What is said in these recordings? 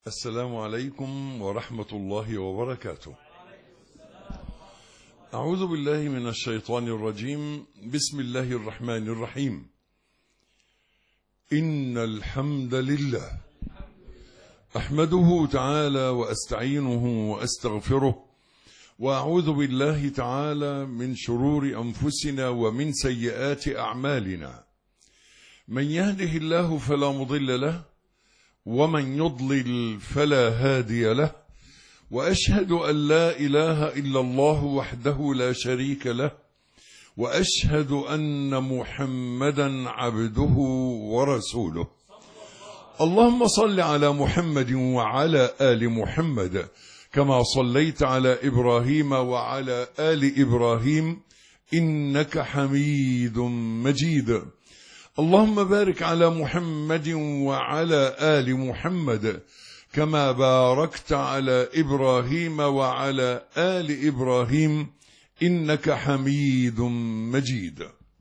السلام عليكم ورحمة الله وبركاته. أعوذ بالله من الشيطان الرجيم. بسم الله الرحمن الرحيم. إن الحمد لله أحمده تعالى وأستعينه وأستغفره، وأعوذ بالله تعالى من شرور أنفسنا ومن سيئات أعمالنا. من يهده الله فلا مضل له، ومن يضلل فلا هادي له، وأشهد أن لا إله إلا الله وحده لا شريك له، وأشهد أن محمدا عبده ورسوله. اللهم صل على محمد وعلى آل محمد كما صليت على إبراهيم وعلى آل إبراهيم إنك حميد مجيد. اللهم بارك على محمد وعلى آل محمد كما باركت على إبراهيم وعلى آل إبراهيم إنك حميد مجيد.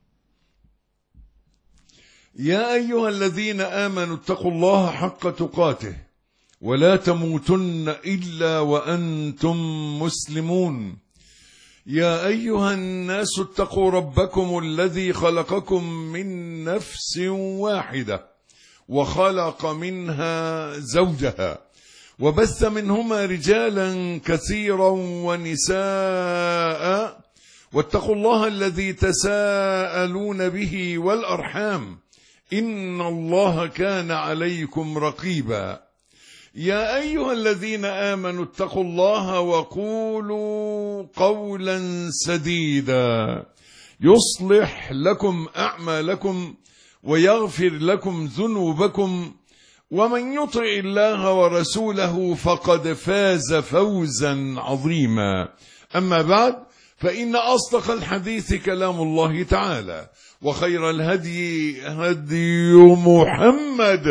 يا أيها الذين آمنوا اتقوا الله حق تقاته ولا تموتن إلا وأنتم مسلمون. يا أيها الناس اتقوا ربكم الذي خلقكم من نفس واحدة وخلق منها زوجها وبث منهما رجالا كثيرا ونساء، واتقوا الله الذي تساءلون به والأرحام إن الله كان عليكم رقيبا. يا أيها الذين آمنوا اتقوا الله وقولوا قولا سديدا يصلح لكم أعمالكم ويغفر لكم ذنوبكم، ومن يطع الله ورسوله فقد فاز فوزا عظيما. أما بعد، فإن أصدق الحديث كلام الله تعالى، وخير الهدي هدي محمد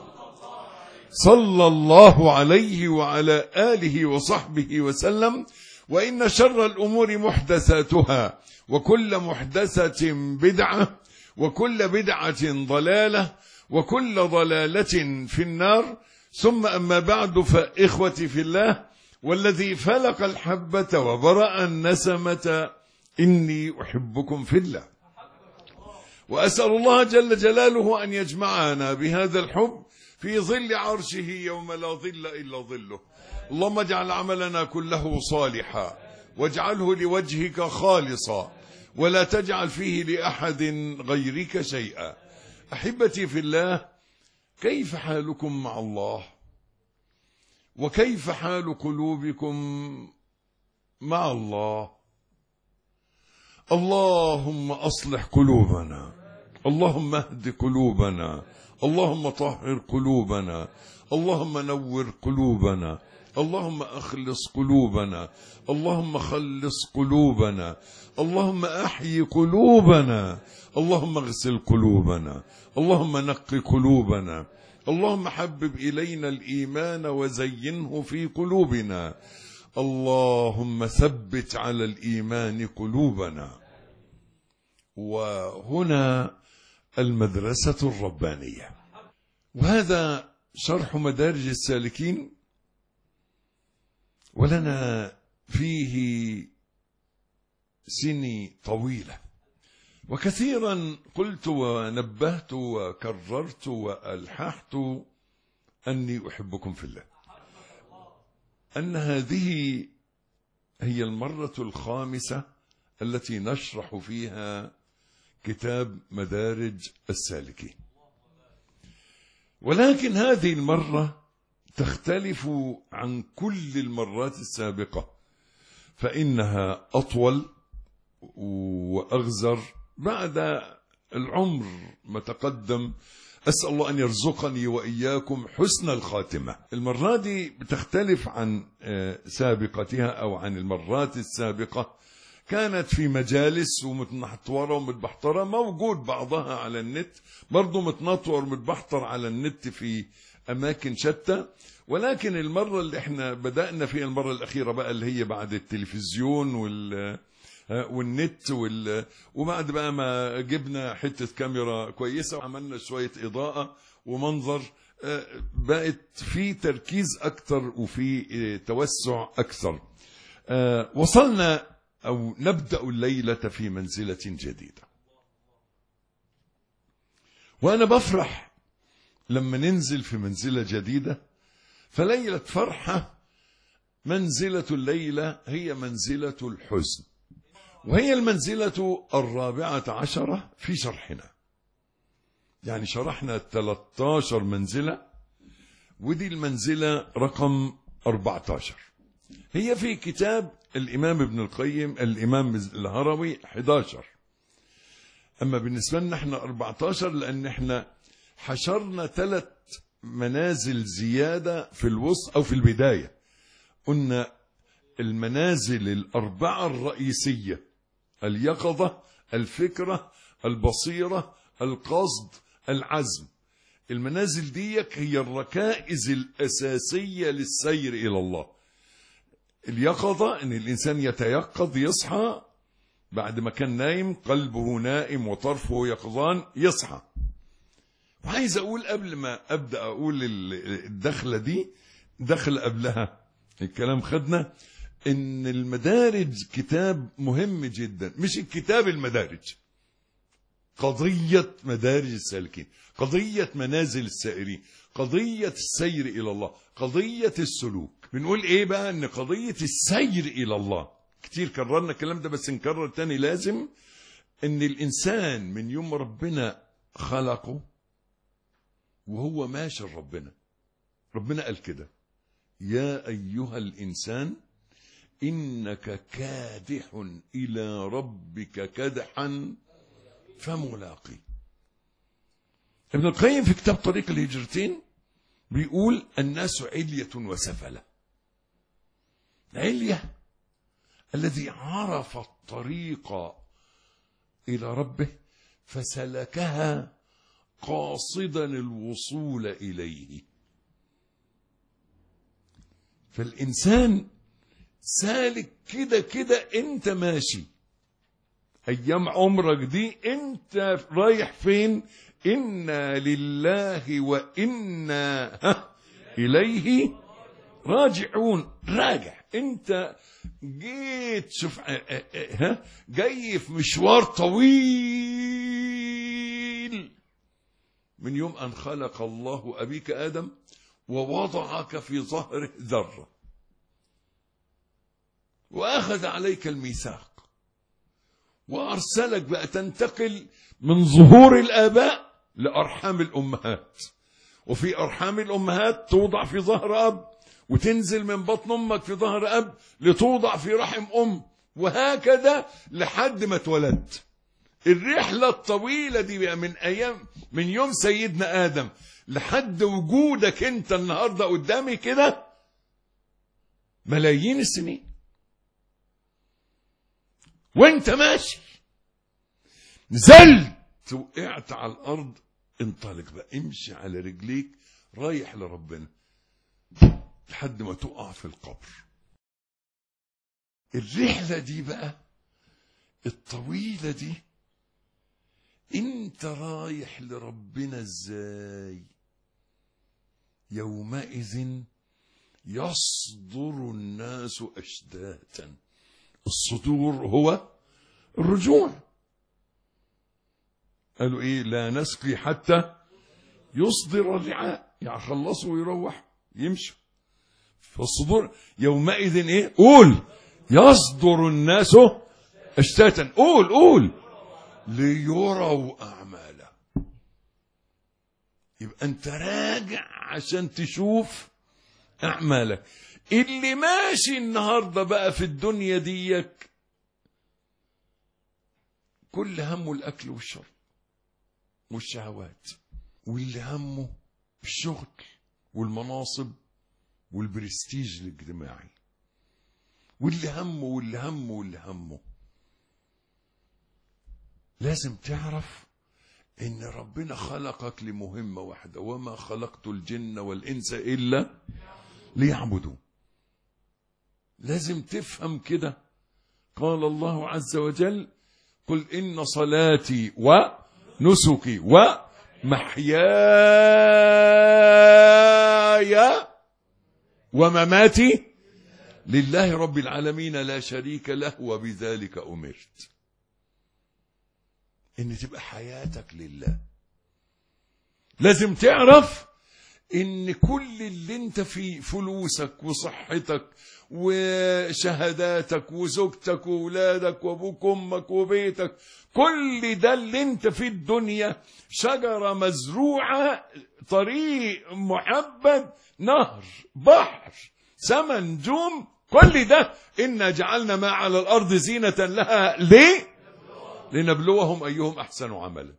صلى الله عليه وعلى آله وصحبه وسلم، وإن شر الأمور محدثاتها، وكل محدثة بدعة، وكل بدعة ضلالة، وكل ضلالة في النار. ثم أما بعد، فإخوتي في الله، والذي فلق الحبة وبرأ النسمة، إني أحبكم في الله، وأسأل الله جل جلاله أن يجمعنا بهذا الحب في ظل عرشه يوم لا ظل إلا ظله. اللهم اجعل عملنا كله صالحا، واجعله لوجهك خالصا، ولا تجعل فيه لأحد غيرك شيئا. أحبتي في الله، كيف حالكم مع الله؟ وكيف حال قلوبكم مع الله؟ اللهم أصلح قلوبنا، اللهم اهد قلوبنا، اللهم طهر قلوبنا، اللهم نور قلوبنا، اللهم أخلص قلوبنا، اللهم خلص قلوبنا، اللهم أحيي قلوبنا، اللهم اغسل قلوبنا، اللهم نقي قلوبنا، اللهم حبب إلينا الإيمان وزينه في قلوبنا، اللهم ثبت على الإيمان قلوبنا. وهنا المدرسة الربانية، وهذا شرح مدارج السالكين، ولنا فيه سني طويلة، وكثيرا قلت ونبهت وكررت وألححت أني أحبكم في الله، أن هذه هي المرة الخامسة التي نشرح فيها كتاب مدارج السالكين، ولكن هذه المرة تختلف عن كل المرات السابقة، فإنها أطول وأغزر بعد العمر ما تقدم. أسأل الله أن يرزقني وإياكم حسن الخاتمة. المرة دي بتختلف عن سابقتها أو عن المرات السابقة. كانت في مجالس ومتنطورة ومتبحترة، موجود بعضها على النت برضو متنطور ومتبحتر على النت في أماكن شتى. ولكن المرة اللي احنا بدأنا فيها، المرة الأخيرة بقى اللي هي بعد التلفزيون والنت وبعد بقى ما جبنا حتة كاميرا كويسة وعملنا شوية إضاءة ومنظر بقت في تركيز أكتر وفي توسع أكثر. وصلنا أو نبدأ الليلة في منزلة جديدة، وأنا بفرح لما ننزل في منزلة جديدة. فليلة فرحة، منزلة الليلة هي منزلة الحزن، وهي المنزلة 14 في شرحنا. يعني شرحنا 13 منزلة، ودي المنزلة رقم 14. هي في كتاب الإمام ابن القيم الإمام الهروي 11، أما بالنسبة لنا احنا 14 لأن احنا حشرنا 3 منازل زيادة في الوسط أو في البداية. قلنا المنازل 4 الرئيسية: اليقظة، الفكرة، البصيرة، القصد، العزم. المنازل دي هي الركائز الأساسية للسير إلى الله. اليقظة ان الانسان يتيقظ، يصحى بعد ما كان نايم، قلبه نائم وطرفه يقظان، يصحى. وعايز اقول قبل ما ابدا اقول الدخله دي، دخل قبلها الكلام خدنا ان المدارج كتاب مهم جدا. مش الكتاب المدارج، قضيه مدارج السالكين، قضيه منازل السائرين، قضيه السير الى الله، قضيه السلوك. بنقول ايه بقى؟ ان قضيه السير الى الله، كتير كررنا الكلام ده بس نكرر تاني، لازم ان الانسان من يوم ربنا خلقه وهو ماشي لربنا. ربنا قال كده: يا ايها الانسان انك كادح الى ربك كدحا فملاقي. ابن القيم في كتاب طريق الهجرتين بيقول: الناس علية وسفلة. علية الذي عرف الطريق إلى ربه فسلكها قاصدا الوصول إليه. فالإنسان سالك كده كده، انت ماشي أيام عمرك دي، انت رايح فين؟ إنا لله وإنا إليه راجعون. راجع، انت جيت شوف جاي في مشوار طويل من يوم أن خلق الله أبيك آدم ووضعك في ظهره ذرة وأخذ عليك الميثاق وأرسلك بقى تنتقل من ظهور الآباء لأرحام الأمهات، وفي أرحام الأمهات توضع في ظهر أب، وتنزل من بطن أمك في ظهر أب لتوضع في رحم أم، وهكذا لحد ما اتولدت. الرحلة الطويلة دي بقى من يوم سيدنا آدم لحد وجودك انت النهاردة قدامي كده ملايين السنين، وانت ماشي نزلت وقعت على الأرض، انطلق بقى، امشي على رجليك رايح لربنا لحد ما تقع في القبر. الرحلة دي بقى الطويلة دي انت رايح لربنا ازاي؟ يومئذ يصدر الناس أشتاتا. الصدور هو الرجوع. قالوا ايه؟ لا نسقي حتى يصدر الرعاء، يعني خلصوا ويروح يمشوا. فالصدور يومئذ ايه؟ قول يصدر الناس اشتاتا. قول ليروا أعماله. يبقى انت راجع عشان تشوف أعمالك. اللي ماشي النهاردة بقى في الدنيا ديك كل همه الأكل والشرب والشهوات، واللي همه الشغل والمناصب والبرستيج الاجتماعي، واللي همه. لازم تعرف ان ربنا خلقك لمهمة واحدة: وما خلقت الجن والانس الا ليعبدون. لازم تفهم كده. قال الله عز وجل: قل ان صلاتي ونسكي محياي ومماتي لله رب العالمين لا شريك له وبذلك أمرت. إن تبقى حياتك لله. لازم تعرف إن كل اللي انت فيه، فلوسك وصحتك وشهاداتك وزوجتك وولادك وابوك وامك وبيتك، كل ده اللي انت في الدنيا شجرة مزروعة، طريق محبب، نهر، بحر، سما، نجوم، كل ده إنا جعلنا ما على الأرض زينة لها. ليه؟ لنبلوهم أيهم أحسن عملا.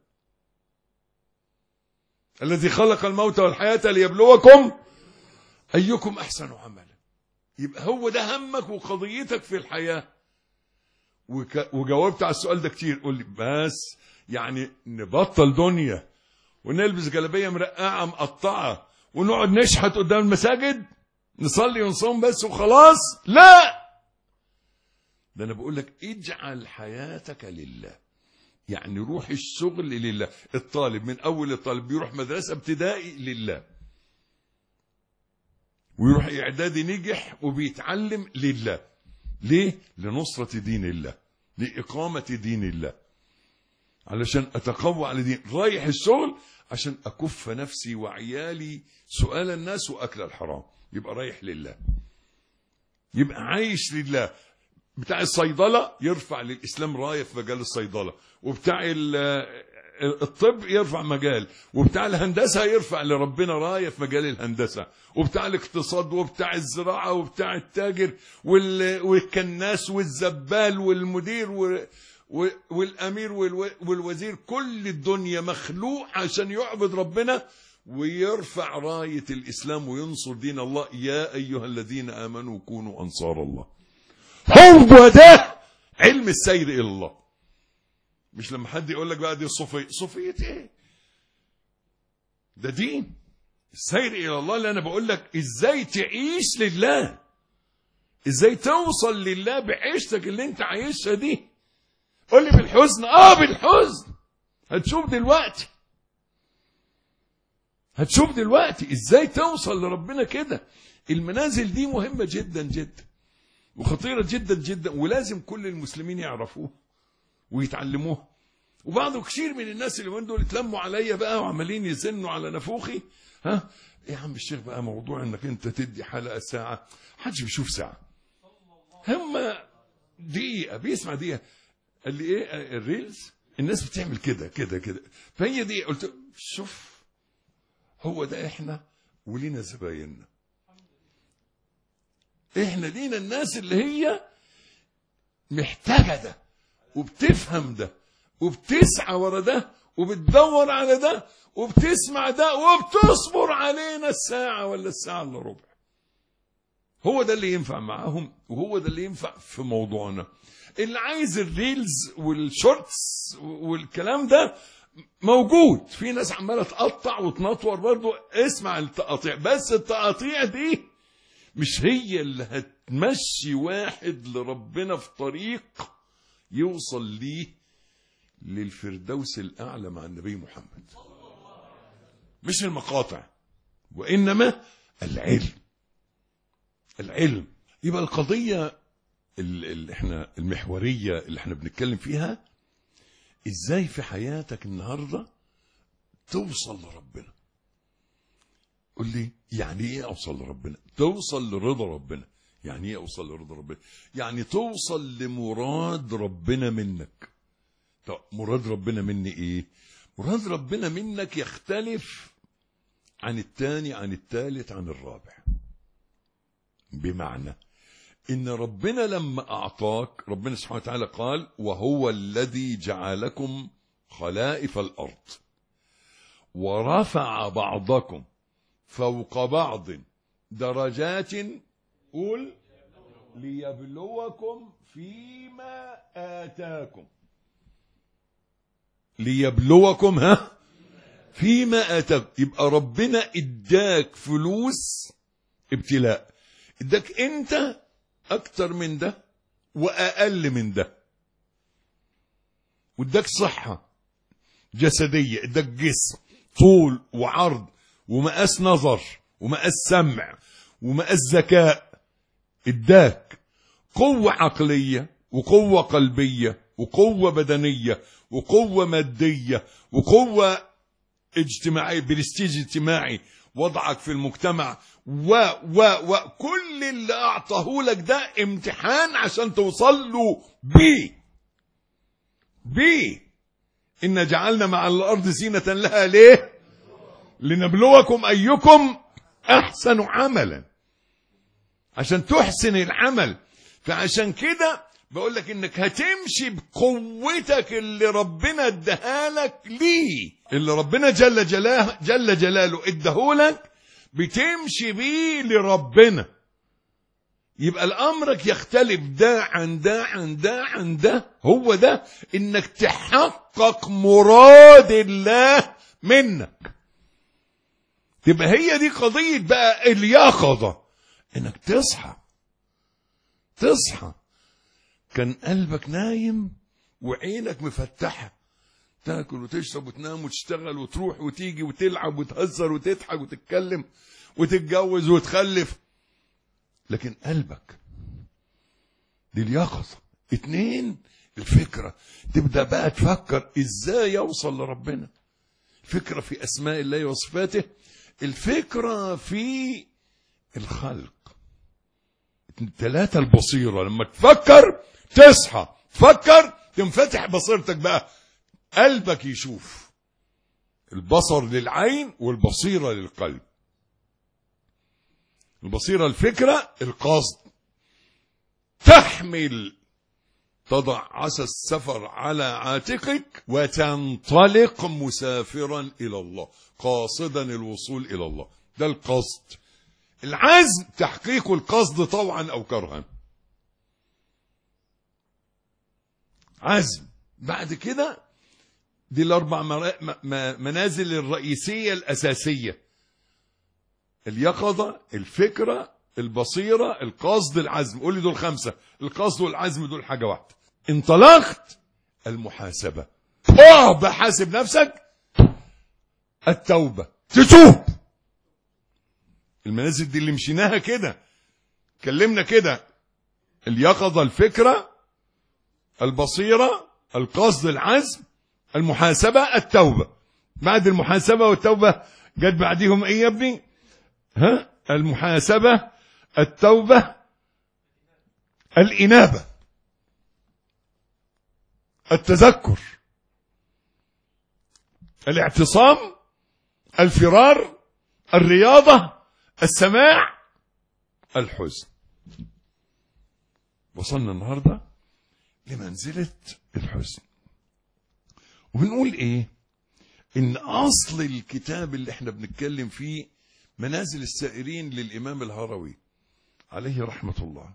الذي خلق الموت والحياة ليبلوكم أيكم أحسن عملا. يبقى هو ده همك وقضيتك في الحياة. وجاوبت على السؤال ده كتير. قول لي بس يعني نبطل دنيا ونلبس جلابية مرقعة مقطعة ونقعد نشحت قدام المساجد نصلي ونصوم بس وخلاص؟ لا، ده أنا بقول لك اجعل حياتك لله. يعني روح الشغل لله. الطالب من أول الطالب بيروح مدرسة ابتدائي لله، ويروح إعدادي نجح وبيتعلم لله. ليه؟ لنصرة دين الله، لإقامة دين الله، علشان أتقوى على دين. رايح الشغل عشان أكف نفسي وعيالي سؤال الناس وأكل الحرام. يبقى رايح لله، يبقى عايش لله. بتاع الصيدلة يرفع للإسلام راية في مجال الصيدلة، وبتاع الطب يرفع مجال، وبتاع الهندسة يرفع لربنا راية في مجال الهندسة، وبتاع الاقتصاد وبتاع الزراعة وبتاع التاجر والكناس والزبال والمدير والأمير والوزير. كل الدنيا مخلوق عشان يعبد ربنا ويرفع راية الإسلام وينصر دين الله. يا أيها الذين آمنوا كونوا أنصار الله. هو ده علم السير إلى الله. مش لما حد يقول لك بقى دي صوفية. صوفية ايه؟ ده دين. السير إلى الله اللي أنا بقول لك إزاي تعيش لله، إزاي توصل لله بعيشتك اللي أنت عايشها دي. قول لي بالحزن. بالحزن. هتشوف دلوقتي إزاي توصل لربنا كده. المنازل دي مهمة جدا جدا وخطيرة جدا جدا، ولازم كل المسلمين يعرفوه ويتعلموه. وبعض كثير من الناس اللي من دول اتلموا عليا بقى وعمالين يزنوا على نفوخي. يا عم الشيخ بقى موضوع انك انت تدي حلقة ساعة، محدش بيشوف ساعة، هم دقيقة بيسمع دقيقة. قال لي ايه الريلز؟ الناس بتعمل كده كده كده، فهي دي. قلت شوف، هو ده احنا ولينا زبايننا. احنا لينا الناس اللي هي محتاجة ده وبتفهم ده وبتسعى ورا ده وبتدور على ده وبتسمع ده وبتصبر علينا الساعة ولا الساعة الا ربع. هو ده اللي ينفع معاهم، وهو ده اللي ينفع في موضوعنا. اللي عايز الريلز والشورتس والكلام ده موجود، في ناس عمالة تقطع وتنطور برضو. اسمع التقاطيع، بس التقاطيع دي مش هي اللي هتمشي واحد لربنا في طريق يوصل ليه للفردوس الأعلى مع النبي محمد. مش المقاطع، وإنما العلم. يبقى القضية اللي احنا المحورية اللي احنا بنتكلم فيها، ازاي في حياتك النهاردة توصل لربنا. قل لي يعني ايه اوصل لربنا؟ توصل لرضا ربنا. يعني ايه اوصل لرضا ربنا؟ يعني توصل لمراد ربنا منك. طب مراد ربنا مني ايه؟ مراد ربنا منك يختلف عن الثاني، عن الثالث، عن الرابع. بمعنى ان ربنا لما اعطاك، ربنا سبحانه وتعالى قال وهو الذي جعلكم خلائف الارض ورفع بعضكم فوق بعض درجات، قول ليبلوكم فيما آتاكم. ليبلوكم فيما آتاكم. يبقى ربنا اداك فلوس ابتلاء، اداك انت اكتر من ده واقل من ده، واداك صحة جسدية، اداك جسم، طول وعرض ومقاس نظر ومقاس سمع ومقاس ذكاء، اداك قوة عقلية وقوة قلبية وقوة بدنية وقوة مادية وقوة اجتماعية، برستيج اجتماعي، وضعك في المجتمع وكل اللي اعطاه لك ده امتحان عشان توصل له بيه. إن جعلنا مع الأرض زينة لها، ليه؟ لنبلوكم أيكم أحسن عملا، عشان تحسن العمل. فعشان كده بقول لك إنك هتمشي بقوتك اللي ربنا اداها لك، ليه؟ اللي ربنا جل جلاله اداهولك بتمشي بيه لربنا. يبقى الأمرك يختلف ده عن ده عن ده عن ده. هو ده إنك تحقق مراد الله منك. تبقى هي دي قضية بقى اليقظة، إنك تصحى. كان قلبك نايم وعينك مفتحة، تاكل وتشرب وتنام وتشتغل وتروح وتيجي وتلعب وتهزر وتضحك وتتكلم وتتجوز وتخلف، لكن قلبك دي اليقظة. 2 الفكرة، تبدأ بقى تفكر ازاي يوصل لربنا. الفكرة في اسماء الله وصفاته، الفكرة في الخلق. 3 البصيرة، لما تفكر تصحى، تفكر تنفتح بصيرتك بقى، قلبك يشوف. البصر للعين والبصيرة للقلب. البصيرة الفكرة، القصد، تحمل، تضع عسى السفر على عاتقك وتنطلق مسافرا إلى الله، قاصدا الوصول إلى الله. ده القصد. العزم تحقيق القصد طوعا أو كرها. عزم. بعد كده دي 4 منازل الرئيسية الأساسية: اليقظة، الفكرة، البصيرة، القصد، العزم. قول لي دول 5. القصد والعزم دول حاجة واحدة. انطلقت، المحاسبة، بحاسب نفسك. التوبة، تتوب. المنازل دي اللي مشيناها كده، كلمنا كده: اليقظة، الفكرة، البصيرة، القصد، العزم، المحاسبة، التوبة. بعد المحاسبة والتوبة جت بعديهم ايه يا ابني؟ المحاسبة، التوبة، الإنابة، التذكر، الاعتصام، الفرار، الرياضة، السماع، الحزن. وصلنا النهاردة لمنزلة الحزن، وبنقول ايه؟ ان اصل الكتاب اللي احنا بنتكلم فيه منازل السائرين للإمام الهروي عليه رحمة الله.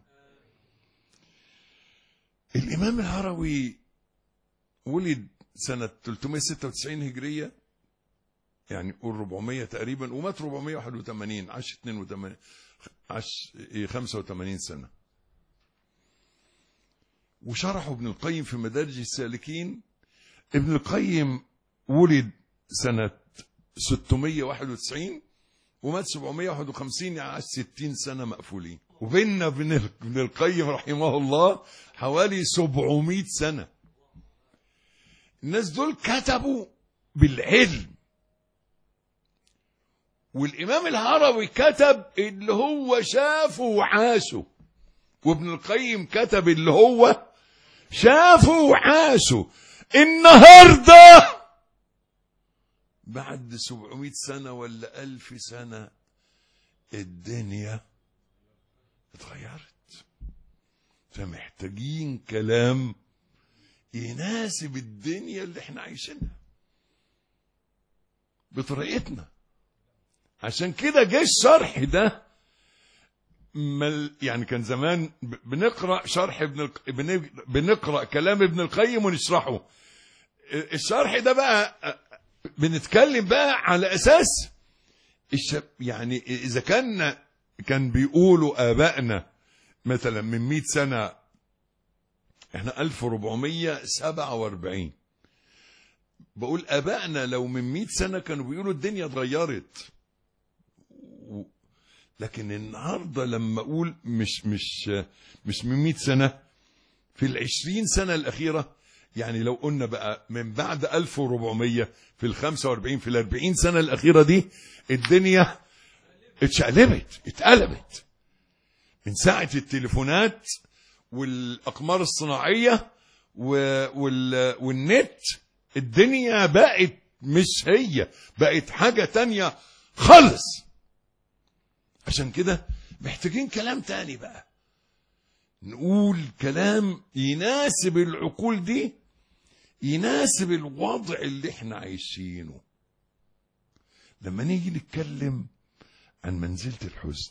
الإمام الهروي ولد سنة 396 هجرية، يعني قول 400 تقريبا، ومات 481، عاش 85 سنة. وشرحه ابن القيم في مدارج السالكين. ابن القيم ولد سنة 691 ومات 751، يعني عاش 60 سنة مقفولين. وبيننا ابن القيم رحمه الله حوالي 700 سنة. الناس دول كتبوا بالعلم، والإمام الهروي كتب اللي هو شافه وعاشه، وابن القيم كتب اللي هو شافه وعاشه. النهارده بعد 700 سنة ولا 1000 سنة الدنيا اتغيرت، فمحتاجين كلام يناسب الدنيا اللي احنا عايشينها بطريقتنا. عشان كده جه الشرح ده. يعني كان زمان بنقرأ شرح بنقرأ كلام ابن القيم ونشرحه. الشرح ده بقى بنتكلم بقى على أساس يعني إذا كان بيقولوا آبائنا مثلا من 100 سنة، احنا 1447، بقول ابائنا لو من 100 سنة كانوا بيقولوا الدنيا اتغيرت، لكن النهاردة لما اقول مش من 100 سنة، في ال20 سنة الاخيرة، يعني لو قلنا بقى من بعد 1400 في ال45 في ال40 سنة الاخيرة دي، الدنيا اتقلبت من ساعة التليفونات والاقمار الصناعية والنت. الدنيا بقت مش هي، بقت حاجة تانية خالص. عشان كده محتاجين كلام تاني بقى، نقول كلام يناسب العقول دي، يناسب الوضع اللي احنا عايشينه. لما نيجي نتكلم عن منزلة الحزن،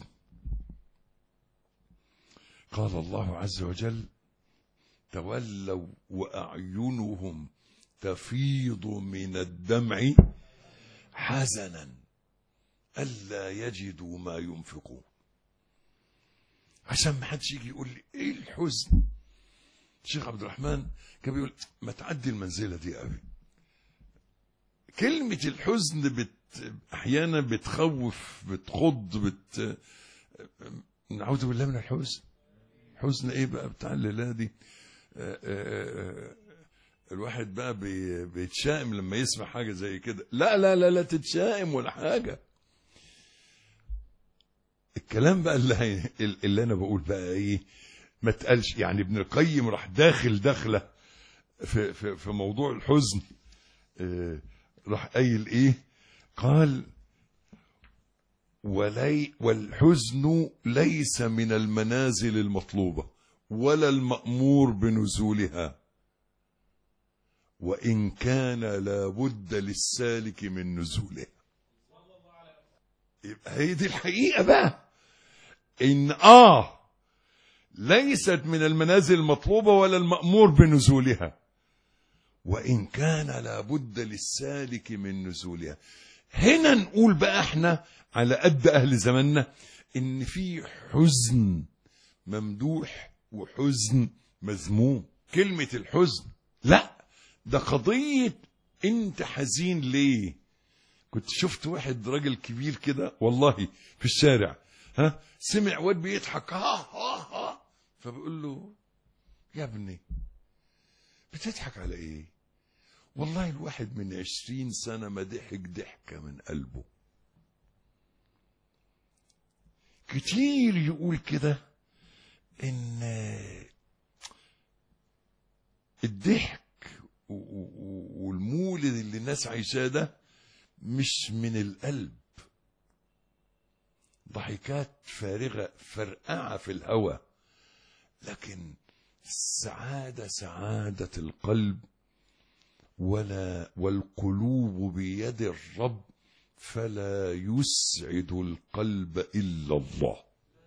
قال الله عز وجل: تولوا وأعينهم تفيض من الدمع حزنا ألا يجدوا ما ينفقون. عشان ما حدش يجي يقول لي ايه الحزن. الشيخ عبد الرحمن كان بيقول ما تعدي المنزلة دي قوي. كلمة الحزن احيانا بتخوف، بتخض، نعوذ بالله من الحزن. حزن ايه بقى بتاع الليلة دي؟ الواحد بقى بيتشائم لما يسمع حاجة زي كده. لا لا لا لا تتشائم ولا حاجة. الكلام بقى اللي انا بقول بقى ايه، ما تقالش. يعني ابن القيم راح داخله في موضوع الحزن. راح قايل ايه؟ قال: والحزن ليس من المنازل المطلوبة ولا المأمور بنزولها، وإن كان لابد للسالك من نزولها. يبقى هي دي الحقيقة بقى، إن ليست من المنازل المطلوبة ولا المأمور بنزولها، وإن كان لابد للسالك من نزولها. هنا نقول بقى احنا على قد أهل زماننا إن في حزن ممدوح وحزن مذموم. كلمة الحزن لا، ده قضية انت حزين ليه. كنت شفت واحد راجل كبير كده والله في الشارع، سمع واد بيضحك فبقول له: يا ابني بتضحك على ايه؟ والله الواحد من 20 سنة ما ضحك ضحكة من قلبه. كتير يقول كده ان الضحك والمولد اللي الناس عايشاه ده مش من القلب، ضحكات فارغة فرقعة في الهوى. لكن السعادة سعادة القلب، والقلوب بيد الرب فلا يسعد القلب إلا الله.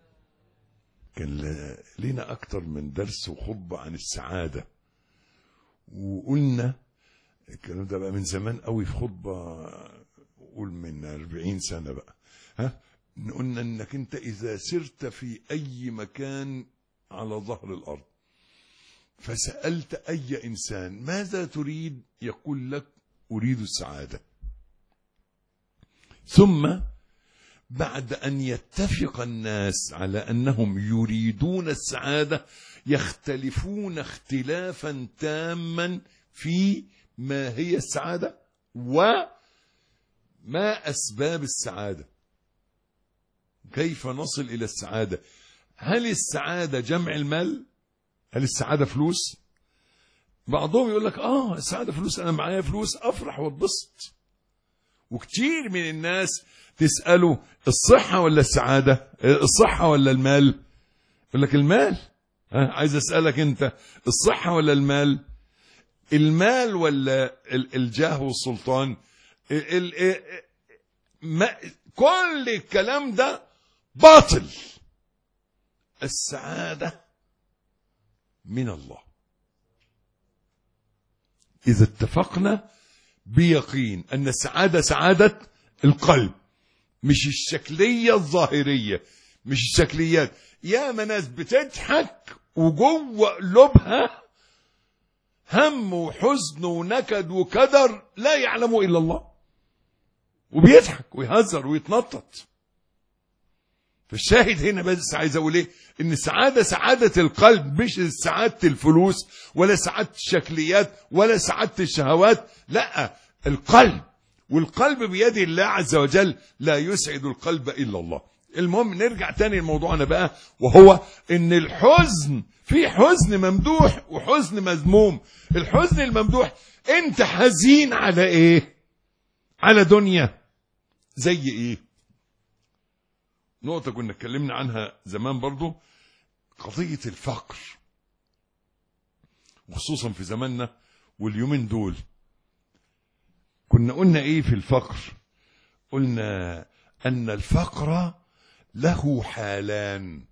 كان لنا أكتر من درس وخطبة عن السعادة، وقلنا الكلام ده بقى من زمان قوي في خطبة، قول من 40 سنة بقى. قلنا انك انت اذا سرت في اي مكان على ظهر الارض فسألت اي انسان ماذا تريد، يقول لك اريد السعادة. ثم بعد ان يتفق الناس على انهم يريدون السعادة يختلفون اختلافا تاما في ما هي السعادة وما أسباب السعادة، كيف نصل إلى السعادة. هل السعادة جمع المال؟ هل السعادة فلوس؟ بعضهم يقول لك السعادة فلوس، أنا معايا فلوس أفرح واتبسط. وكتير من الناس تسأله الصحة ولا السعادة، الصحة ولا المال؟ يقول لك المال. عايز أسألك أنت، الصحة ولا المال؟ المال ولا الجاه والسلطان؟ كل الكلام ده باطل. السعادة من الله إذا اتفقنا بيقين أن السعادة سعادة القلب، مش الشكلية الظاهرية، مش الشكليات. يا ناس بتضحك وجوه قلوبها هم وحزن ونكد وكدر لا يعلمه إلا الله، وبيضحك ويهزر ويتنطط. فالشاهد هنا بس عايز أقول إيه؟ إن السعادة سعادة القلب، مش سعادة الفلوس ولا سعادة الشكليات ولا سعادة الشهوات، لا، القلب، والقلب بيد الله عز وجل، لا يسعد القلب إلا الله. المهم نرجع تاني لموضوعنا بقى، وهو إن الحزن، في حزن ممدوح وحزن مذموم. الحزن الممدوح، أنت حزين على إيه؟ على دنيا زي إيه؟ نقطة كنا اتكلمنا عنها زمان برضو، قضية الفقر، وخصوصا في زماننا واليومين دول. كنا قلنا ايه في الفقر؟ قلنا ان الفقر له حالان: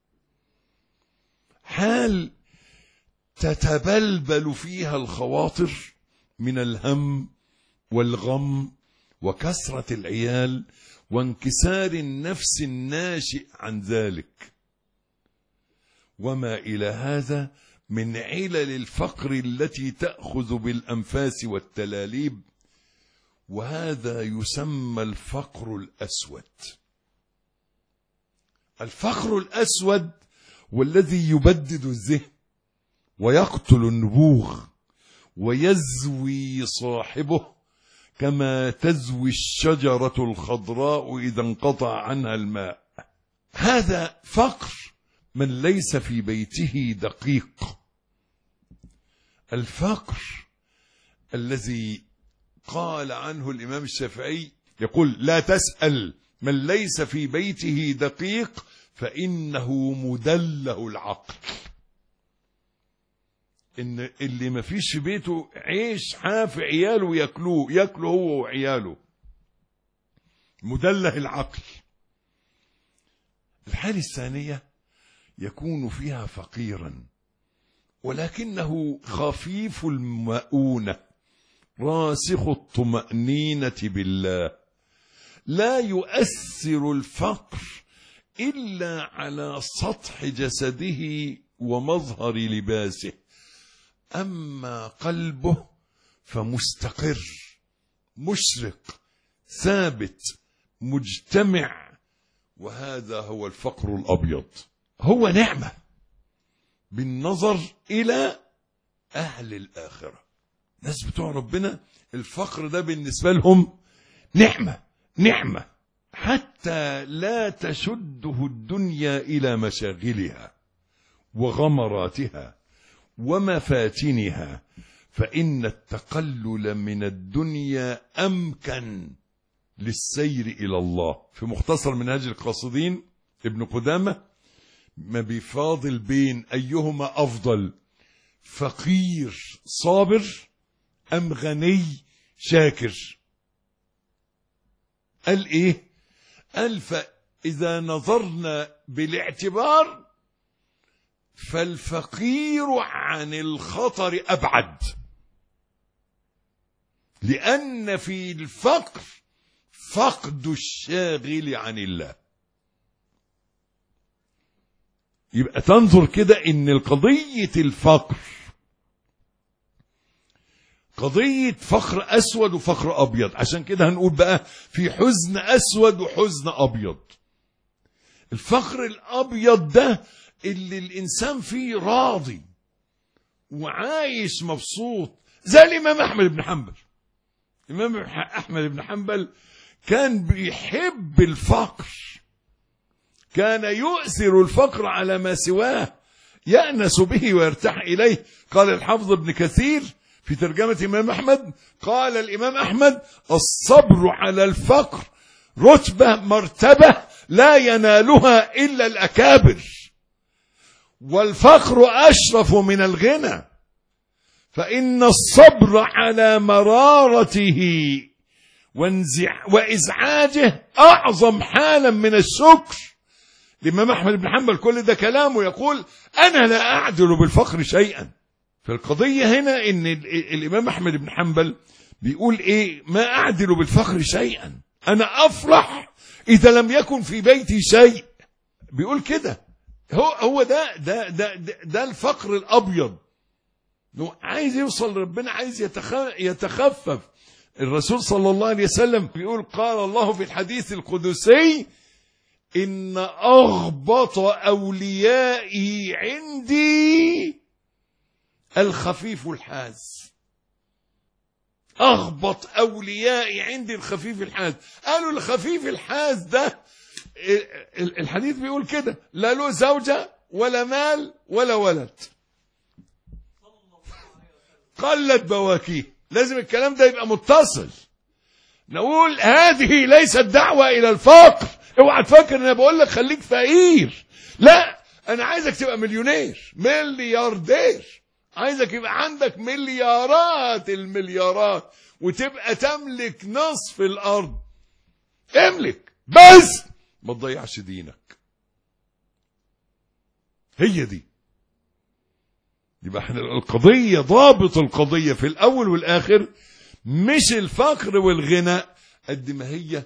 حال تتبلبل فيها الخواطر من الهم والغم وكثرة العيال وانكسار النفس الناشئ عن ذلك، وما إلى هذا من علل الفقر التي تأخذ بالأنفاس والتلاليب، وهذا يسمى الفقر الأسود. الفقر الأسود والذي يبدد الذهن ويقتل النبوغ ويزوي صاحبه كما تزوي الشجرة الخضراء إذا انقطع عنها الماء. هذا فقر من ليس في بيته دقيق. الفقر الذي قال عنه الإمام الشافعي، يقول: لا تسأل من ليس في بيته دقيق فإنه مدله العقل. إن اللي ما فيش في بيته عيش حاف عياله ياكله هو وعياله، مدله العقل. الحالة الثانية يكون فيها فقيرا ولكنه خفيف المؤونة راسخ الطمأنينة بالله، لا يؤثر الفقر إلا على سطح جسده ومظهر لباسه، أما قلبه فمستقر مشرق ثابت مجتمع، وهذا هو الفقر الأبيض. هو نعمة بالنظر إلى أهل الآخرة. ناس بتوع ربنا الفقر ده بالنسبة لهم نعمة حتى لا تشده الدنيا إلى مشاغلها وغمراتها ومفاتنها، فإن التقلل من الدنيا أمكن للسير إلى الله. في مختصر منهاج القاصدين ابن قدامة ما بيفاضل بين أيهما أفضل، فقير صابر أم غني شاكر. قال إيه؟ قال: فإذا نظرنا بالاعتبار فالفقير عن الخطر أبعد، لأن في الفقر فقد الشاغل عن الله. يبقى تنظر كده إن القضية الفقر قضية فقر أسود وفقر أبيض. عشان كده هنقول بقى في حزن أسود وحزن أبيض. الفقر الأبيض ده اللي الإنسان فيه راضي وعايش مبسوط، زي الإمام أحمد بن حنبل. الإمام أحمد بن حنبل كان بيحب الفقر، كان يؤثر الفقر على ما سواه، يأنس به ويرتاح إليه. قال الحافظ ابن كثير في ترجمة الإمام أحمد، قال الإمام أحمد: الصبر على الفقر رتبة مرتبة لا ينالها إلا الأكابر، والفقر أشرف من الغنى، فإن الصبر على مرارته وإزعاجه أعظم حالا من الشكر. الإمام أحمد بن حنبل كل ده كلامه يقول: أنا لا أعدل بالفقر شيئا. فالقضية هنا إن الإمام أحمد بن حنبل بيقول إيه؟ ما أعدل بالفقر شيئا، أنا أفرح إذا لم يكن في بيتي شيء. بيقول كده. هو ده الفقر الأبيض. عايز يوصل لربنا، عايز يتخفف. الرسول صلى الله عليه وسلم بيقول قال الله في الحديث القدسي إن أغبط أوليائي عندي الخفيف الحاز. أغبط أوليائي عندي الخفيف الحاز. قالوا الخفيف الحاز ده الحديث بيقول كده، لا له زوجة ولا مال ولا ولد، قلت بواكيه. لازم الكلام ده يبقى متصل. نقول هذه ليست دعوة إلى الفقر. اوعى تفكر ان انا بقول لك خليك فقير، لا، انا عايزك تبقى مليونير، ملياردير. عايزك يبقى عندك مليارات المليارات، وتبقى تملك نصف الارض. املك بس ما تضيعش دينك. هي دي. يبقى احنا القضية، ضابط القضية في الاول والاخر مش الفقر والغنى قد ما هي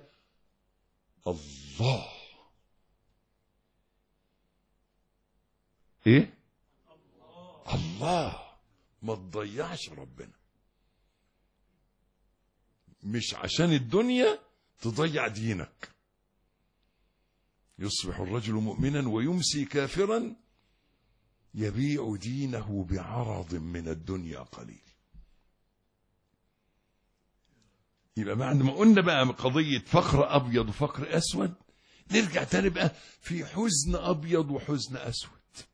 الله. ايه؟ الله. ما تضيعش ربنا، مش عشان الدنيا تضيع دينك. يصبح الرجل مؤمنا ويمسي كافرا يبيع دينه بعرض من الدنيا قليل. يبقى بعد ما قلنا بقى قضية فقر أبيض وفقر أسود، نرجع تاني بقى في حزن أبيض وحزن أسود.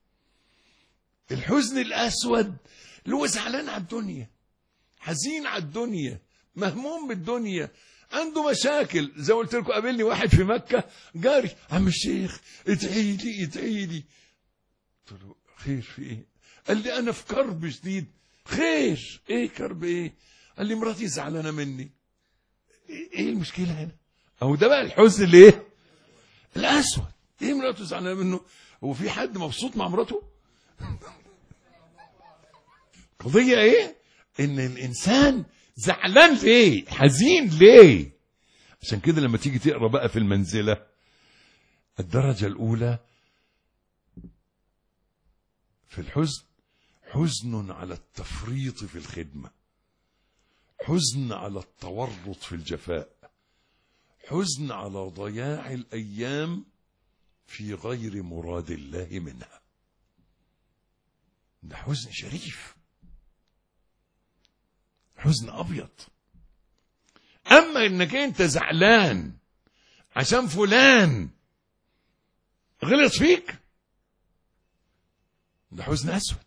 الحزن الأسود اللي هو زعلان على الدنيا، حزين على الدنيا، مهموم بالدنيا، عنده مشاكل. زي ما قلت لكم قابلني واحد في مكة جاري، عم الشيخ ادعي لي ادعي لي. قلت له خير في ايه؟ قال لي انا في كرب شديد. خير ايه؟ كرب ايه؟ قال لي مراتي زعلانه مني. ايه المشكله هنا؟ اهو ده بقى الحزن الايه؟ الاسود. ايه مراته زعلانه منه؟ هو في حد مبسوط مع مراته؟ قضيه ايه؟ ان الانسان زعلان ليه؟ حزين ليه؟ عشان كده لما تيجي تقرا بقى في المنزله، الدرجه الاولى في الحزن حزن على التفريط في الخدمه، حزن على التورط في الجفاء، حزن على ضياع الايام في غير مراد الله منها. ده حزن شريف، حزن ابيض. اما انك انت زعلان عشان فلان غلط فيك، ده حزن اسود.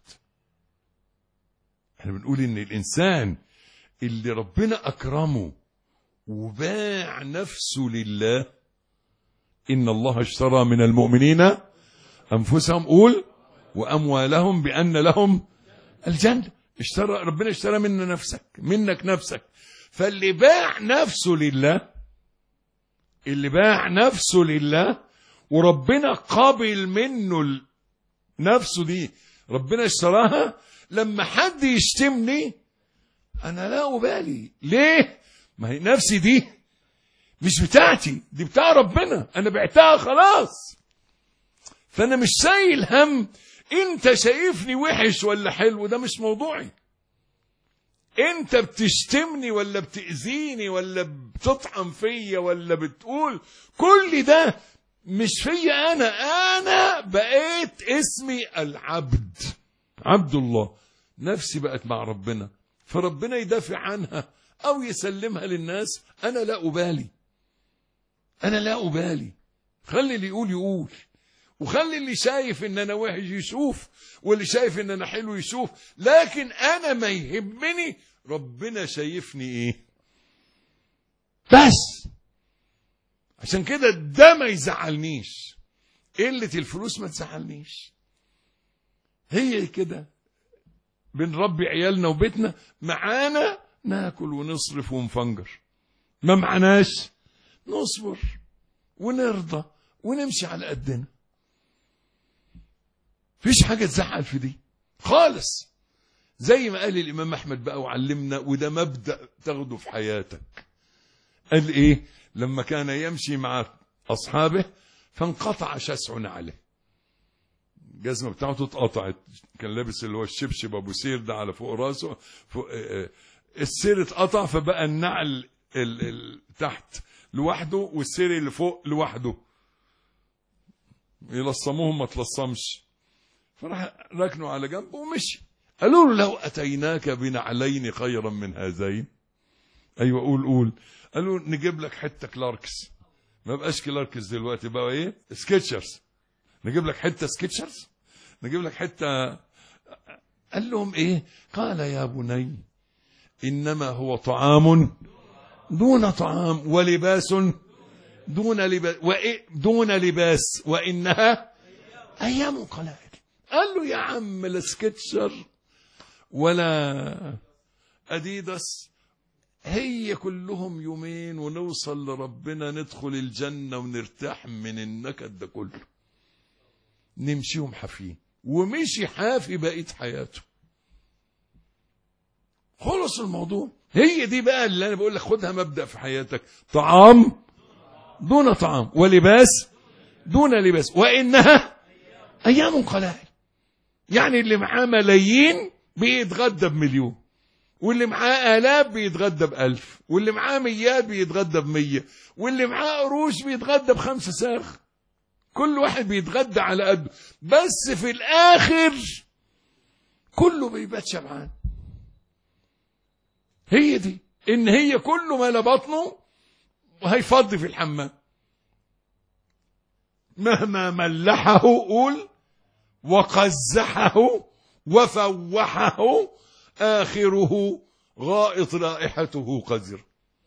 احنا بنقول ان الانسان اللي ربنا اكرمه وباع نفسه لله، ان الله اشترى من المؤمنين انفسهم، قول، واموالهم بان لهم الجنه. اشترى ربنا، اشترى منك نفسك. فاللي باع نفسه لله، اللي باع نفسه لله وربنا قابل منه نفسه دي، ربنا اشتراها. لما حد يشتمني انا لا أبالي. ليه؟ ما هي نفسي دي مش بتاعتي، دي بتاع ربنا، انا بعتها خلاص. فانا مش شايل هم انت شايفني وحش ولا حلو، ده مش موضوعي. انت بتشتمني ولا بتأذيني ولا بتطعن فيا ولا بتقول، كل ده مش فيا. انا بقيت اسمي العبد، عبد الله. نفسي بقت مع ربنا، فربنا يدافع عنها او يسلمها للناس، انا لا أبالي. انا لا أبالي. خلي اللي يقول، وخلي اللي شايف ان انا وحش يشوف، واللي شايف ان انا حلو يشوف. لكن انا ما يهمني ربنا شايفني ايه بس. عشان كده ده ما يزعلنيش، قلة الفلوس ما تزعلنيش. هي كده بنربي عيالنا وبيتنا، معانا ناكل ونصرف ونفنجر، ما معناش نصبر ونرضى ونمشي على قدنا. فيش حاجة تزعل في دي خالص. زي ما قال الإمام أحمد بقى وعلمنا، وده مبدأ تاخده في حياتك. قال إيه؟ لما كان يمشي مع أصحابه فانقطع شسع عليه، الجزمة بتاعته اتقطعت، كان لابس اللي هو الشبشب ابو سير ده على فوق راسه، فوق السير اتقطع، فبقى النعل تحت لوحده والسير اللي فوق لوحده، يلصموهم ما تلصمش، فراح ركنوا على جنب ومشي. قالوا له لو اتيناك بنعلين خيرا من هذين. ايوه قول. قالوا نجيب لك حته كلاركس، ما بقاش كلاركس دلوقتي، بقى ايه؟ سكيتشرز. نجيب لك حته سكيتشرز، نجيب لك حته. قال لهم ايه؟ قال يا بني انما هو طعام دون طعام ولباس دون لباس وانها ايام قلائل. قال له يا عم لا سكيتشر ولا اديداس، هي كلهم يومين ونوصل لربنا، ندخل الجنة ونرتاح من النكد ده كله، نمشيهم حافين. ومشي حافي بقية حياته، خلص الموضوع. هي دي بقى اللي انا بقول لك خدها مبدأ في حياتك، طعام دون طعام ولباس دون لباس وإنها أيام قلائل. يعني اللي معاه ملايين بيتغدى ب1,000,000، واللي معاه آلاف بيتغدى ب1000، واللي معاه ميات بيتغدى ب100، واللي معاه قروش بيتغدى ب5 ساغ. كل واحد بيتغدى على قده، بس في الآخر كله بيبات شبعان. هي دي إن هي كله مال بطنه وهيفضي في الحمام، مهما ملحه قول وقزحه وفوحه آخره غائط رائحته قذر.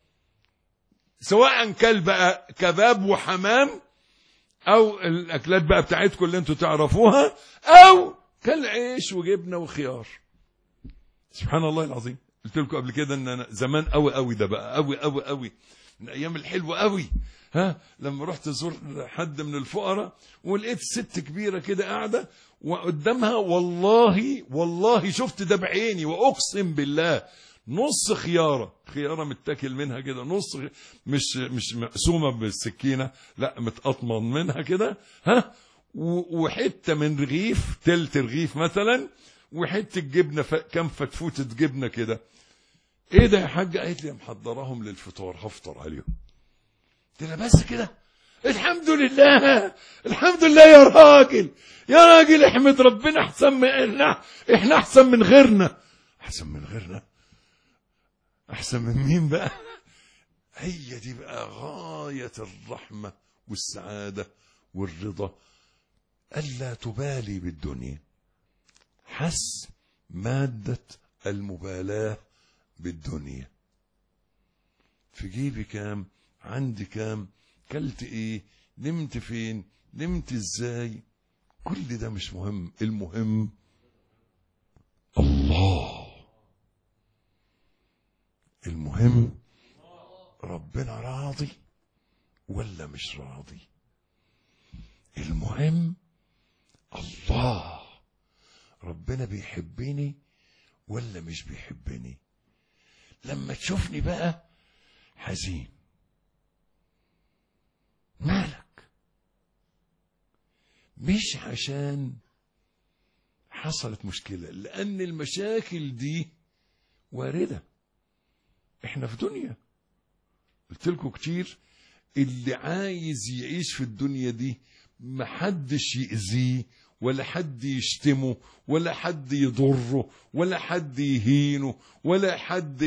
سواء كل بقى كباب وحمام او الاكلات بقى بتاعتكم اللي انتوا تعرفوها، او كل عيش وجبنه وخيار. سبحان الله العظيم. قلت لكم قبل كده ان انا زمان قوي ده بقى قوي من ايام الحلوه قوي، لما رحت ازور حد من الفقراء ولقيت ست كبيره كده قاعده وقدامها، والله شفت ده بعيني واقسم بالله، نص خياره متاكل منها كده، نص مش مقسومه بالسكينه، لا متقطمن منها كده، وحته من رغيف، تلت رغيف مثلا، وحته جبنه كم فتفوته جبنه كده. ايه ده يا حاجه؟ قالت لي محضراهم للفطار، هفطر عليهم. قلت لها بس كده؟ الحمد لله يا راجل احمد ربنا، احسن من احنا احسن من غيرنا. احسن من مين بقى؟ هي دي بقى غاية الرحمة والسعادة والرضا، ألا تبالي بالدنيا. حس مادة المبالاة بالدنيا. في جيبي كام؟ عندي كام؟ كلت ايه؟ نمت فين؟ نمت ازاي؟ كل ده مش مهم، المهم الله. المهم ربنا راضي ولا مش راضي؟ المهم الله، ربنا بيحبني ولا مش بيحبني؟ لما تشوفني بقى حزين، مالك؟ مش عشان حصلت مشكلة، لأن المشاكل دي واردة، احنا في دنيا. قلت لكم كتير، اللي عايز يعيش في الدنيا دي محدش يأذيه ولا حد يشتمه ولا حد يضره ولا حد يهينه ولا حد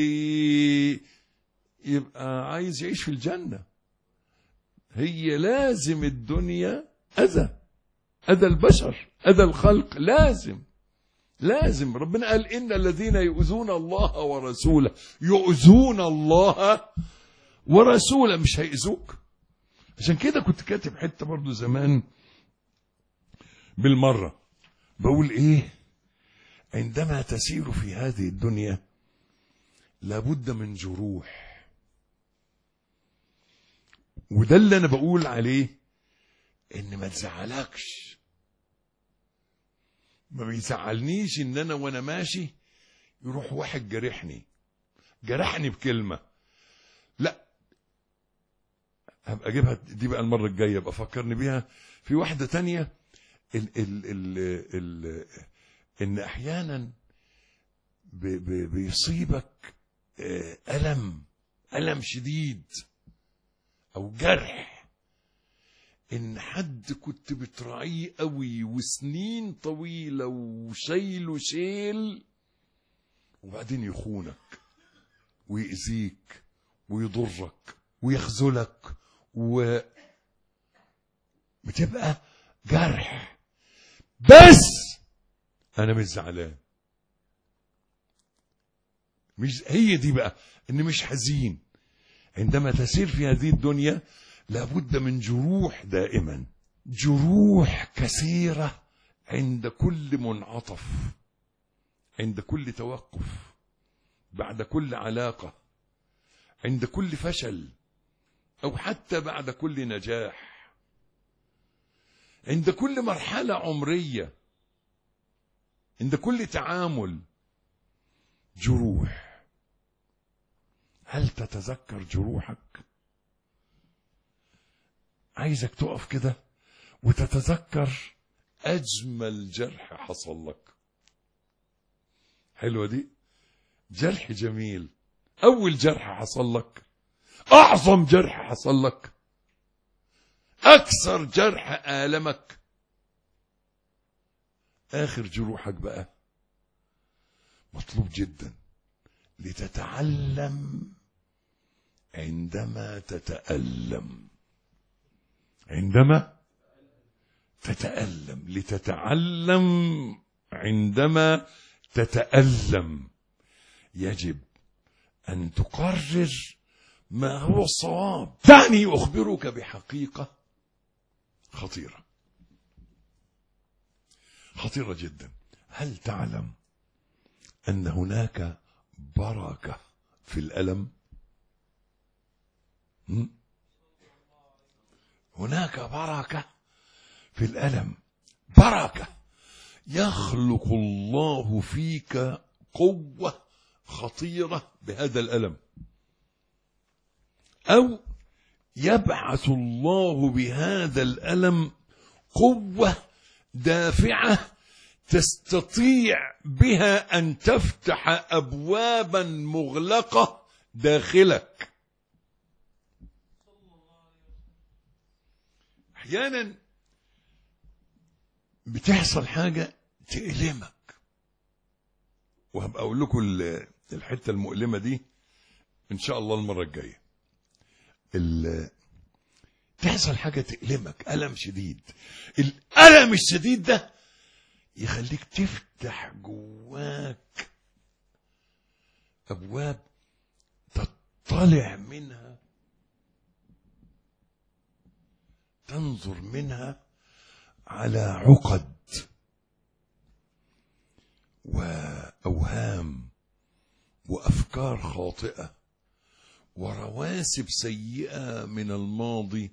يبقى عايز يعيش في الجنة. هي لازم الدنيا أذى البشر، أذى الخلق، لازم. ربنا قال إن الذين يؤذون الله ورسوله مش هيأذوك. عشان كده كنت كاتب حتة برضو زمان بالمرة، بقول ايه؟ عندما تسير في هذه الدنيا لابد من جروح، وده اللي انا بقول عليه، ان ما تزعلكش. ما بيزعلنيش ان انا وانا ماشي يروح واحد جرحني بكلمة، لا، هبقى اجيبها دي بقى المرة الجاية، ابقى فكرني بيها. في واحدة تانية ان احيانا بيصيبك ألم شديد او جرح، ان حد كنت بتراعيه قوي وسنين طويلة وشايله شيل، وبعدين يخونك ويأذيك ويضرك ويخذلك، بتبقى جرح. بس انا مش زعلان، مش هي دي بقى، ان مش حزين. عندما تسير في هذه الدنيا لابد من جروح دائما، جروح كثيرة عند كل منعطف، عند كل توقف، بعد كل علاقة، عند كل فشل، أو حتى بعد كل نجاح، عند كل مرحلة عمرية، عند كل تعامل، جروح. هل تتذكر جروحك؟ عايزك تقف كده وتتذكر أجمل جرح حصل لك. حلوة دي، جرح جميل. أول جرح حصل لك، أعظم جرح حصل لك، أكثر جرح آلمك، آخر جروحك بقى مطلوب جدا لتتعلم عندما تتألم. عندما تتألم، لتتعلم عندما تتألم. يجب أن تقرر ما هو الصواب. دعني أخبرك بحقيقة خطيرة، خطيرة جدا. هل تعلم أن هناك بركة في الألم؟ هناك بركة في الألم، بركة. يخلق الله فيك قوة خطيرة بهذا الألم، أو يبعث الله بهذا الألم قوة دافعة تستطيع بها أن تفتح أبوابا مغلقة داخلك. أحيانا بتحصل حاجة تألمك، وهبقى أقول لكم الحتة المؤلمة دي إن شاء الله المرة الجاية. تحصل حاجة تألمك، ألم شديد. الألم الشديد ده يخليك تفتح جواك أبواب تطلع منها، تنظر منها على عقد وأوهام وأفكار خاطئة ورواسب سيئة من الماضي.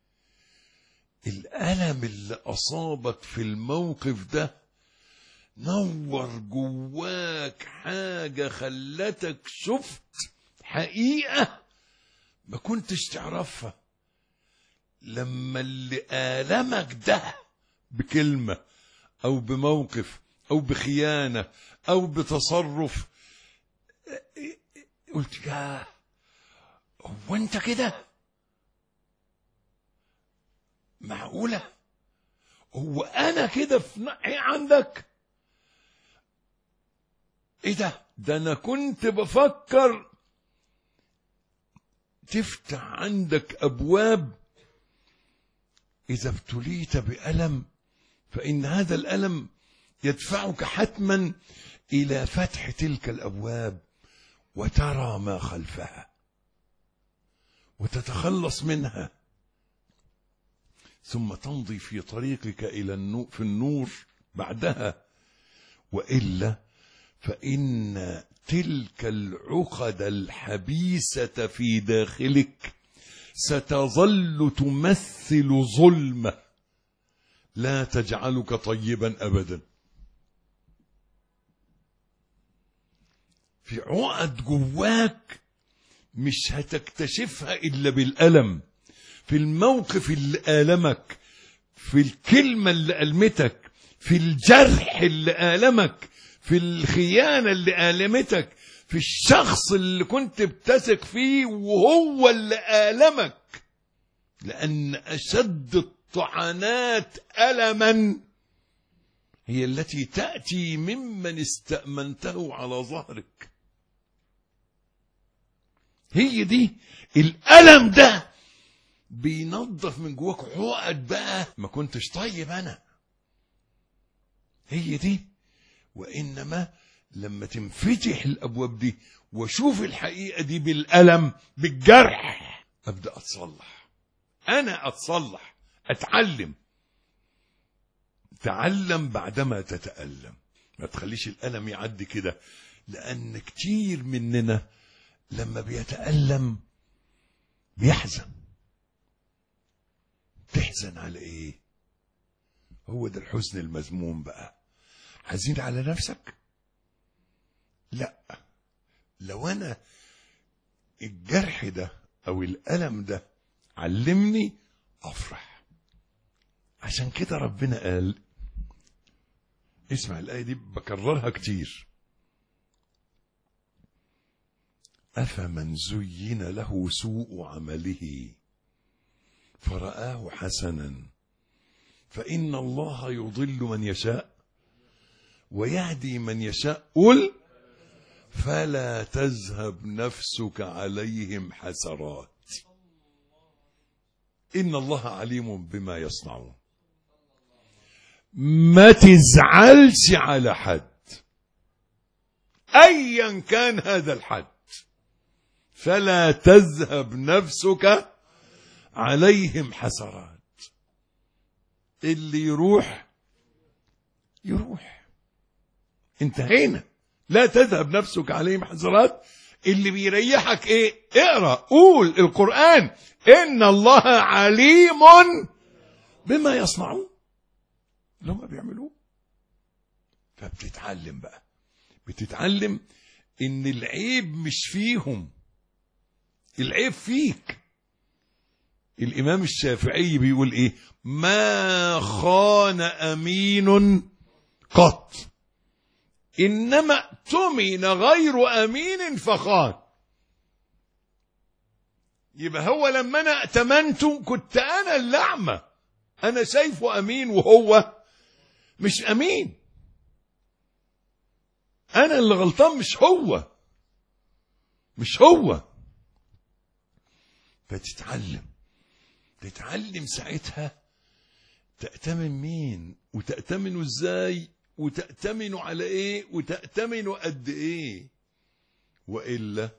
الألم اللي أصابك في الموقف ده نور جواك حاجة خلتك شفت حقيقة ما كنتش تعرفها. لما اللي آلمك ده بكلمة أو بموقف أو بخيانة أو بتصرف، قلت يا هو أنت كده؟ معقولة؟ هو أنا كده في ناحية عندك؟ إيه ده أنا كنت بفكر تفتح عندك أبواب. إذا ابتليت بألم فإن هذا الألم يدفعك حتما إلى فتح تلك الأبواب وترى ما خلفها وتتخلص منها، ثم تمضي في طريقك إلى في النور بعدها. وإلا فإن تلك العقد الحبيسة في داخلك ستظل تمثل ظلمة لا تجعلك طيبا أبدا. في عقد جواك مش هتكتشفها إلا بالألم، في الموقف اللي آلمك، في الكلمة اللي ألمتك، في الجرح اللي آلمك، في الخيانة اللي آلمتك، في الشخص اللي كنت بتثق فيه وهو اللي آلمك. لأن أشد الطعنات ألما هي التي تأتي ممن استأمنته على ظهرك. هي دي الألم ده بينظف من جواك عقد بقى ما كنتش طيب أنا. هي دي. وإنما لما تنفتح الأبواب دي وشوف الحقيقة دي بالألم بالجرح أبدأ أتصلح. أنا أتصلح، أتعلم. تعلم بعدما تتألم، ما تخليش الألم يعدي كده. لأن كتير مننا لما بيتألم بيحزن. تحزن على إيه؟ هو ده الحزن المذموم بقى. حزين على نفسك؟ لا. لو أنا الجرح ده أو الألم ده علمني أفرح. عشان كده ربنا قال، اسمع الآية دي بكررها كتير: أفمن زين له سوء عمله فرآه حسنا فإن الله يضل من يشاء ويهدي من يشاء قل فلا تذهب نفسك عليهم حسرات إن الله عليم بما يصنعون. ما تزعلش على حد أيا كان هذا الحد، فلا تذهب نفسك عليهم حسرات. اللي يروح يروح، انتهينا. لا تذهب نفسك عليهم حسرات. اللي بيريحك ايه؟ اقرأ، قول القرآن: إن الله عليم بما يصنعون، اللي هم بيعملوه. فبتتعلم بقى، بتتعلم ان العيب مش فيهم، العيب فيك. الإمام الشافعي بيقول ايه؟ ما خان أمين قط إنما اؤتمن غير أمين فخان. يبقى هو لما أنا ائتمنته كنت أنا اللعمة، أنا شايفه أمين وهو مش أمين. أنا اللي غلطان مش هو، مش هو. تتعلم ساعتها تأتمن مين وتأتمنه ازاي وتأتمنه على ايه وتأتمنه قد ايه. وإلا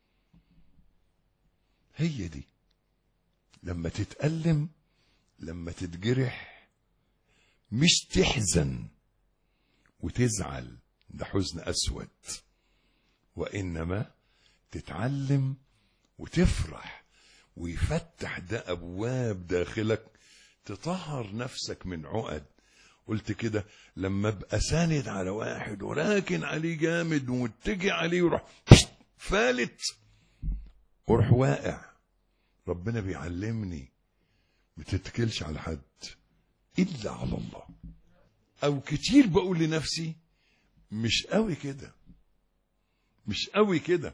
هي دي لما تتألم، لما تتجرح، مش تحزن وتزعل، ده حزن أسود، وإنما تتعلم وتفرح، ويفتح ده أبواب داخلك تطهر نفسك من عقد. قلت كده لما ابقى ساند على واحد وراكن عليه جامد ومتجي عليه وروح فالت وروح واقع، ربنا بيعلمني ما تتكلش على حد إلا على الله. أو كتير بقول لنفسي مش قوي كده، مش قوي كده.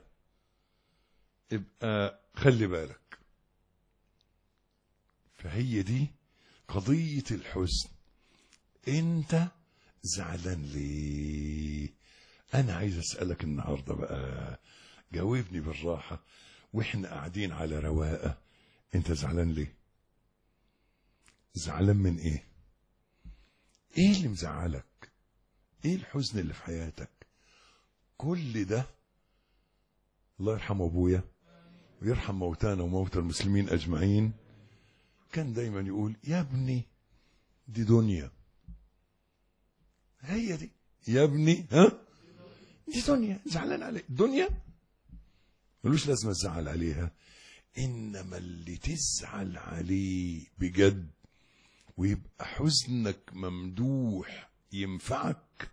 ابقى خلي بالك. فهي دي قضية الحزن. انت زعلان ليه؟ انا عايز اسألك النهاردة بقى، جاوبني بالراحة واحنا قاعدين على رواقة. انت زعلان ليه؟ زعلان من ايه؟ ايه اللي مزعلك؟ ايه الحزن اللي في حياتك؟ كل ده الله يرحم ابويا ويرحم موتانا وموتى المسلمين اجمعين، كان دايما يقول يا ابني دي دنيا. هي دي يا ابني، ها دي دنيا. زعلان عليه دنيا ملوش لازمه تزعل عليها. انما اللي تزعل عليه بجد ويبقى حزنك ممدوح ينفعك،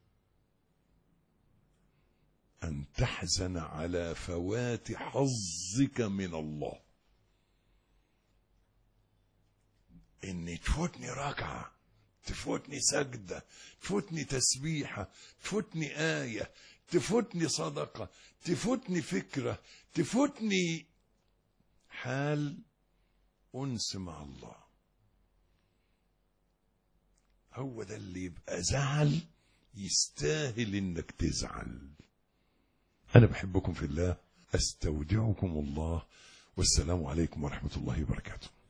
ان تحزن على فوات حظك من الله. إن تفوتني ركعة، تفوتني سجدة، تفوتني تسبيحة، تفوتني آية، تفوتني صدقة، تفوتني فكرة، تفوتني حال أنس مع الله. هو ده اللي يبقى زعل يستاهل إنك تزعل. أنا بحبكم في الله، أستودعكم الله، والسلام عليكم ورحمة الله وبركاته.